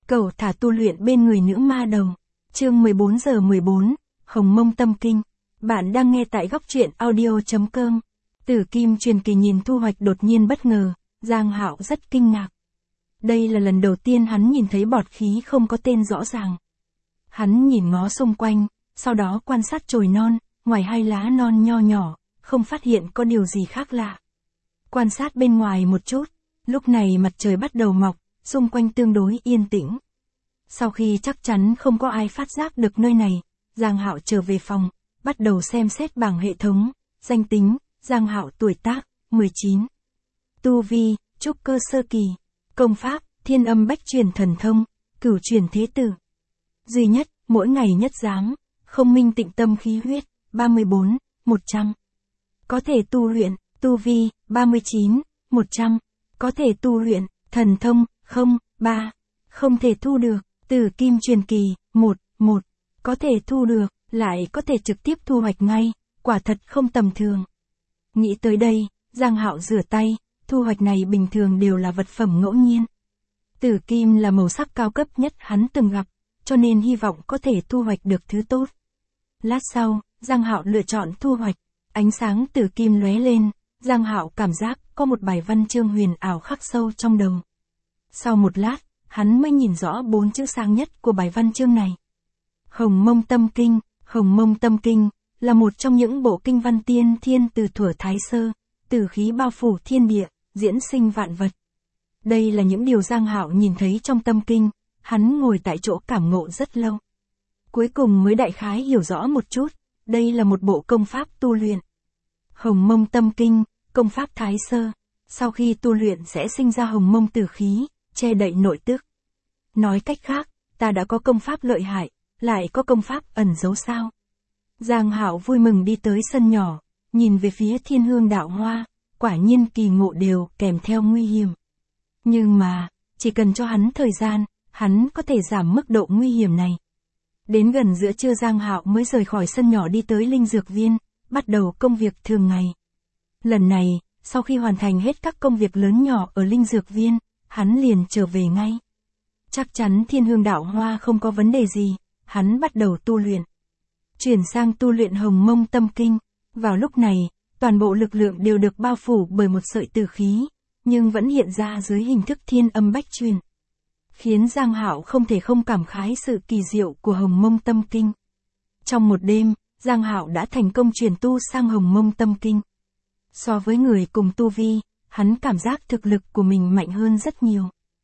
Cẩu thả tu luyện bên người nữ ma đầu. Chương 14:14, Hồng Mông Tâm Kinh. Bạn đang nghe tại góc truyện audio.com. Tử Kim truyền kỳ nhìn thu hoạch đột nhiên bất ngờ, Giang Hạo rất kinh ngạc. Đây là lần đầu tiên hắn nhìn thấy bọt khí không có tên rõ ràng. Hắn nhìn ngó xung quanh, sau đó quan sát chồi non, ngoài hai lá non nho nhỏ, không phát hiện có điều gì khác lạ. Quan sát bên ngoài một chút, lúc này mặt trời bắt đầu mọc, xung quanh tương đối yên tĩnh. Sau khi chắc chắn không có ai phát giác được nơi này, Giang Hạo trở về phòng, bắt đầu xem xét bảng hệ thống, danh tính, Giang Hạo tuổi tác, 19. Tu vi, trúc cơ sơ kỳ. Công pháp, Thiên Âm Bách Truyền Thần Thông, Cửu Truyền Thế Tử. Duy nhất, mỗi ngày nhất giám, Không Minh Tịnh Tâm Khí Huyết, 34, 100. Có thể tu luyện, tu vi, 39, 100. Có thể tu luyện, thần thông, 3. Không thể thu được, Tử Kim truyền kỳ, 1. Có thể thu được, lại có thể trực tiếp thu hoạch ngay, quả thật không tầm thường. Nghĩ tới đây, Giang Hạo rửa tay, thu hoạch này bình thường đều là vật phẩm ngẫu nhiên. Tử Kim là màu sắc cao cấp nhất hắn từng gặp, cho nên hy vọng có thể thu hoạch được thứ tốt. Lát sau, Giang Hạo lựa chọn thu hoạch, ánh sáng Tử Kim lóe lên, Giang Hạo cảm giác có một bài văn chương huyền ảo khắc sâu trong đầu. Sau một lát, hắn mới nhìn rõ 4 chữ sáng nhất của bài văn chương này. Hồng Mông Tâm Kinh. Hồng Mông Tâm Kinh là một trong những bộ kinh văn tiên thiên từ thuở Thái Sơ, tử khí bao phủ thiên địa, diễn sinh vạn vật. Đây là những điều Giang Hạo nhìn thấy trong tâm kinh, hắn ngồi tại chỗ cảm ngộ rất lâu. Cuối cùng mới đại khái hiểu rõ một chút, đây là một bộ công pháp tu luyện. Hồng Mông Tâm Kinh, công pháp Thái Sơ, sau khi tu luyện sẽ sinh ra hồng mông tử khí, che đậy nội tức. Nói cách khác, ta đã có công pháp lợi hại, lại có công pháp ẩn giấu sao? Giang Hạo vui mừng đi tới sân nhỏ, nhìn về phía Thiên Hương Đạo Hoa, quả nhiên kỳ ngộ đều kèm theo nguy hiểm. Nhưng mà, chỉ cần cho hắn thời gian, hắn có thể giảm mức độ nguy hiểm này. Đến gần giữa trưa Giang Hạo mới rời khỏi sân nhỏ đi tới Linh Dược Viên, bắt đầu công việc thường ngày. Lần này, sau khi hoàn thành hết các công việc lớn nhỏ ở Linh Dược Viên, hắn liền trở về ngay. Chắc chắn Thiên Hương Đạo Hoa không có vấn đề gì, hắn bắt đầu tu luyện. Chuyển sang tu luyện Hồng Mông Tâm Kinh. Vào lúc này, toàn bộ lực lượng đều được bao phủ bởi một sợi tử khí, nhưng vẫn hiện ra dưới hình thức Thiên Âm Bách Truyền. Khiến Giang Hạo không thể không cảm khái sự kỳ diệu của Hồng Mông Tâm Kinh. Trong một đêm, Giang Hạo đã thành công chuyển tu sang Hồng Mông Tâm Kinh. So với người cùng tu vi, hắn cảm giác thực lực của mình mạnh hơn rất nhiều.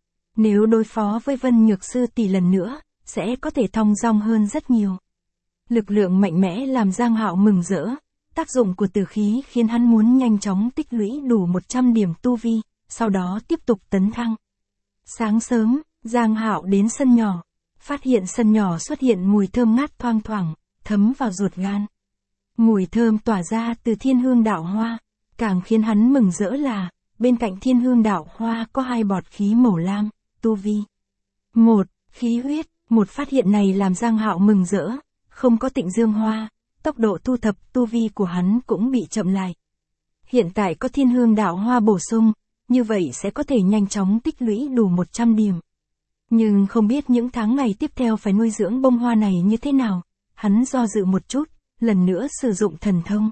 Nếu đối phó với Vân Nhược Sư tỷ lần nữa, sẽ có thể thong dong hơn rất nhiều. Lực lượng mạnh mẽ làm Giang Hạo mừng rỡ, tác dụng của tử khí khiến hắn muốn nhanh chóng tích lũy đủ 100 điểm tu vi, sau đó tiếp tục tấn thăng. Sáng sớm, Giang Hạo đến sân nhỏ, phát hiện sân nhỏ xuất hiện mùi thơm ngát thoang thoảng, thấm vào ruột gan. Mùi thơm tỏa ra từ Thiên Hương Đạo Hoa, càng khiến hắn mừng rỡ là, bên cạnh Thiên Hương Đạo Hoa có 2 bọt khí màu lam, tu vi. 1. Khí huyết. Một phát hiện này làm Giang Hạo mừng rỡ, không có Tịnh Dương Hoa, tốc độ thu thập tu vi của hắn cũng bị chậm lại. Hiện tại có Thiên Hương Đạo Hoa bổ sung, như vậy sẽ có thể nhanh chóng tích lũy đủ 100 điểm. Nhưng không biết những tháng ngày tiếp theo phải nuôi dưỡng bông hoa này như thế nào, hắn do dự một chút, lần nữa sử dụng thần thông.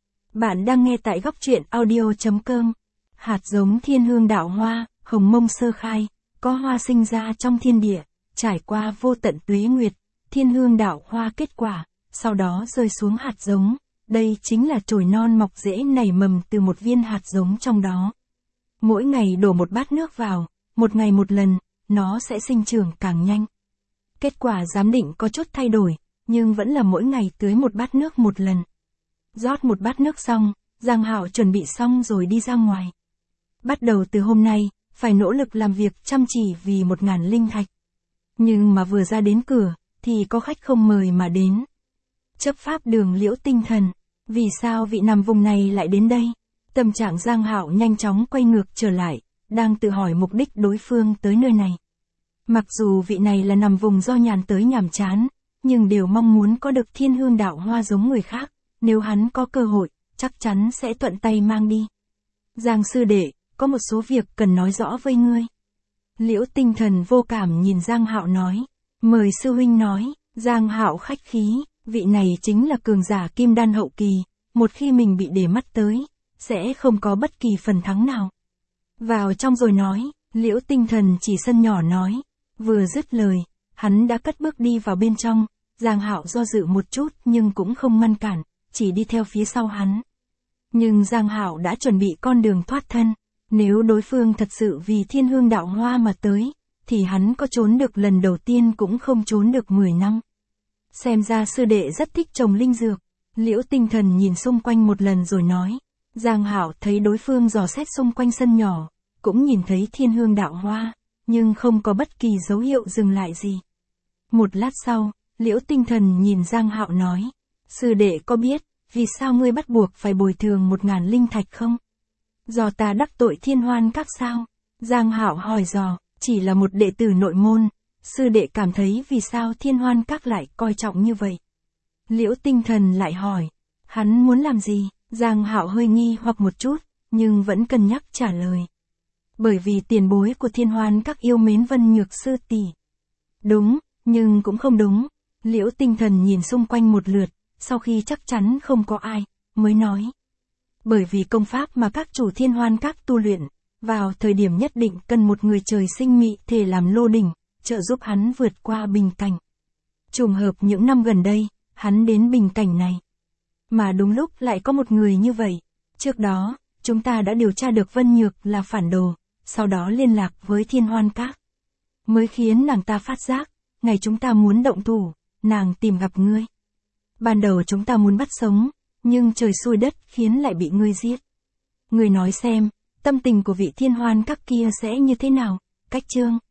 Bạn đang nghe tại góc truyện audio.com. Hạt giống Thiên Hương Đạo Hoa, Hồng Mông sơ khai, có hoa sinh ra trong thiên địa, trải qua vô tận tuế nguyệt, Thiên Hương Đạo Hoa kết quả, sau đó rơi xuống hạt giống, đây chính là chồi non mọc rễ nảy mầm từ một viên hạt giống trong đó. Mỗi ngày đổ một bát nước vào, một ngày một lần, nó sẽ sinh trưởng càng nhanh. Kết quả giám định có chút thay đổi, nhưng vẫn là mỗi ngày tưới một bát nước một lần. Rót một bát nước xong, Giang Hạo chuẩn bị xong rồi đi ra ngoài. Bắt đầu từ hôm nay, phải nỗ lực làm việc chăm chỉ vì 1000 linh thạch. Nhưng mà vừa ra đến cửa, thì có khách không mời mà đến. Chấp pháp Đường Liễu Tinh Thần, vì sao vị nằm vùng này lại đến đây? Tâm trạng Giang Hạo nhanh chóng quay ngược trở lại, đang tự hỏi mục đích đối phương tới nơi này. Mặc dù vị này là nằm vùng do nhàn tới nhàm chán, nhưng đều mong muốn có được Thiên Hương Đạo Hoa giống người khác, nếu hắn có cơ hội, chắc chắn sẽ thuận tay mang đi. Giang sư đệ, có một số việc cần nói rõ với ngươi. Liễu Tinh Thần vô cảm nhìn Giang Hạo nói. Mời sư huynh nói. Giang Hạo khách khí, vị này chính là cường giả kim đan hậu kỳ, một khi mình bị để mắt tới, sẽ không có bất kỳ phần thắng nào. Vào trong rồi nói, Liễu Tinh Thần chỉ sân nhỏ nói. Vừa dứt lời, hắn đã cất bước đi vào bên trong, Giang Hạo do dự một chút nhưng cũng không ngăn cản, chỉ đi theo phía sau hắn. Nhưng Giang Hạo đã chuẩn bị con đường thoát thân, nếu đối phương thật sự vì Thiên Hương Đạo Hoa mà tới, thì hắn có trốn được lần đầu tiên cũng không trốn được 10 năm. Xem ra sư đệ rất thích trồng linh dược. Liễu Tinh Thần nhìn xung quanh một lần rồi nói. Giang Hạo thấy đối phương dò xét xung quanh sân nhỏ, cũng nhìn thấy Thiên Hương Đạo Hoa, nhưng không có bất kỳ dấu hiệu dừng lại gì. Một lát sau, Liễu Tinh Thần nhìn Giang Hạo nói. Sư đệ có biết, vì sao ngươi bắt buộc phải bồi thường 1000 linh thạch không? Do ta đắc tội Thiên Hoan Các sao? Giang Hạo hỏi dò, chỉ là một đệ tử nội môn, sư đệ cảm thấy vì sao Thiên Hoan Các lại coi trọng như vậy? Liễu Tinh Thần lại hỏi, hắn muốn làm gì? Giang Hạo hơi nghi hoặc một chút, nhưng vẫn cân nhắc trả lời. Bởi vì tiền bối của Thiên Hoan Các yêu mến Vân Nhược sư tỷ. Đúng, nhưng cũng không đúng. Liễu Tinh Thần nhìn xung quanh một lượt, sau khi chắc chắn không có ai, mới nói. Bởi vì công pháp mà các chủ Thiên Hoan Các tu luyện, vào thời điểm nhất định cần một người trời sinh mị thể làm lô đỉnh, trợ giúp hắn vượt qua bình cảnh. Trùng hợp những năm gần đây, hắn đến bình cảnh này. Mà đúng lúc lại có một người như vậy. Trước đó, chúng ta đã điều tra được Vân Nhược là phản đồ, sau đó liên lạc với Thiên Hoan Các. Mới khiến nàng ta phát giác, ngày chúng ta muốn động thủ, nàng tìm gặp ngươi. Ban đầu chúng ta muốn bắt sống, nhưng trời xui đất khiến lại bị ngươi giết. Ngươi nói xem, tâm tình của vị Thiên Hoan Các kia sẽ như thế nào? Cách chương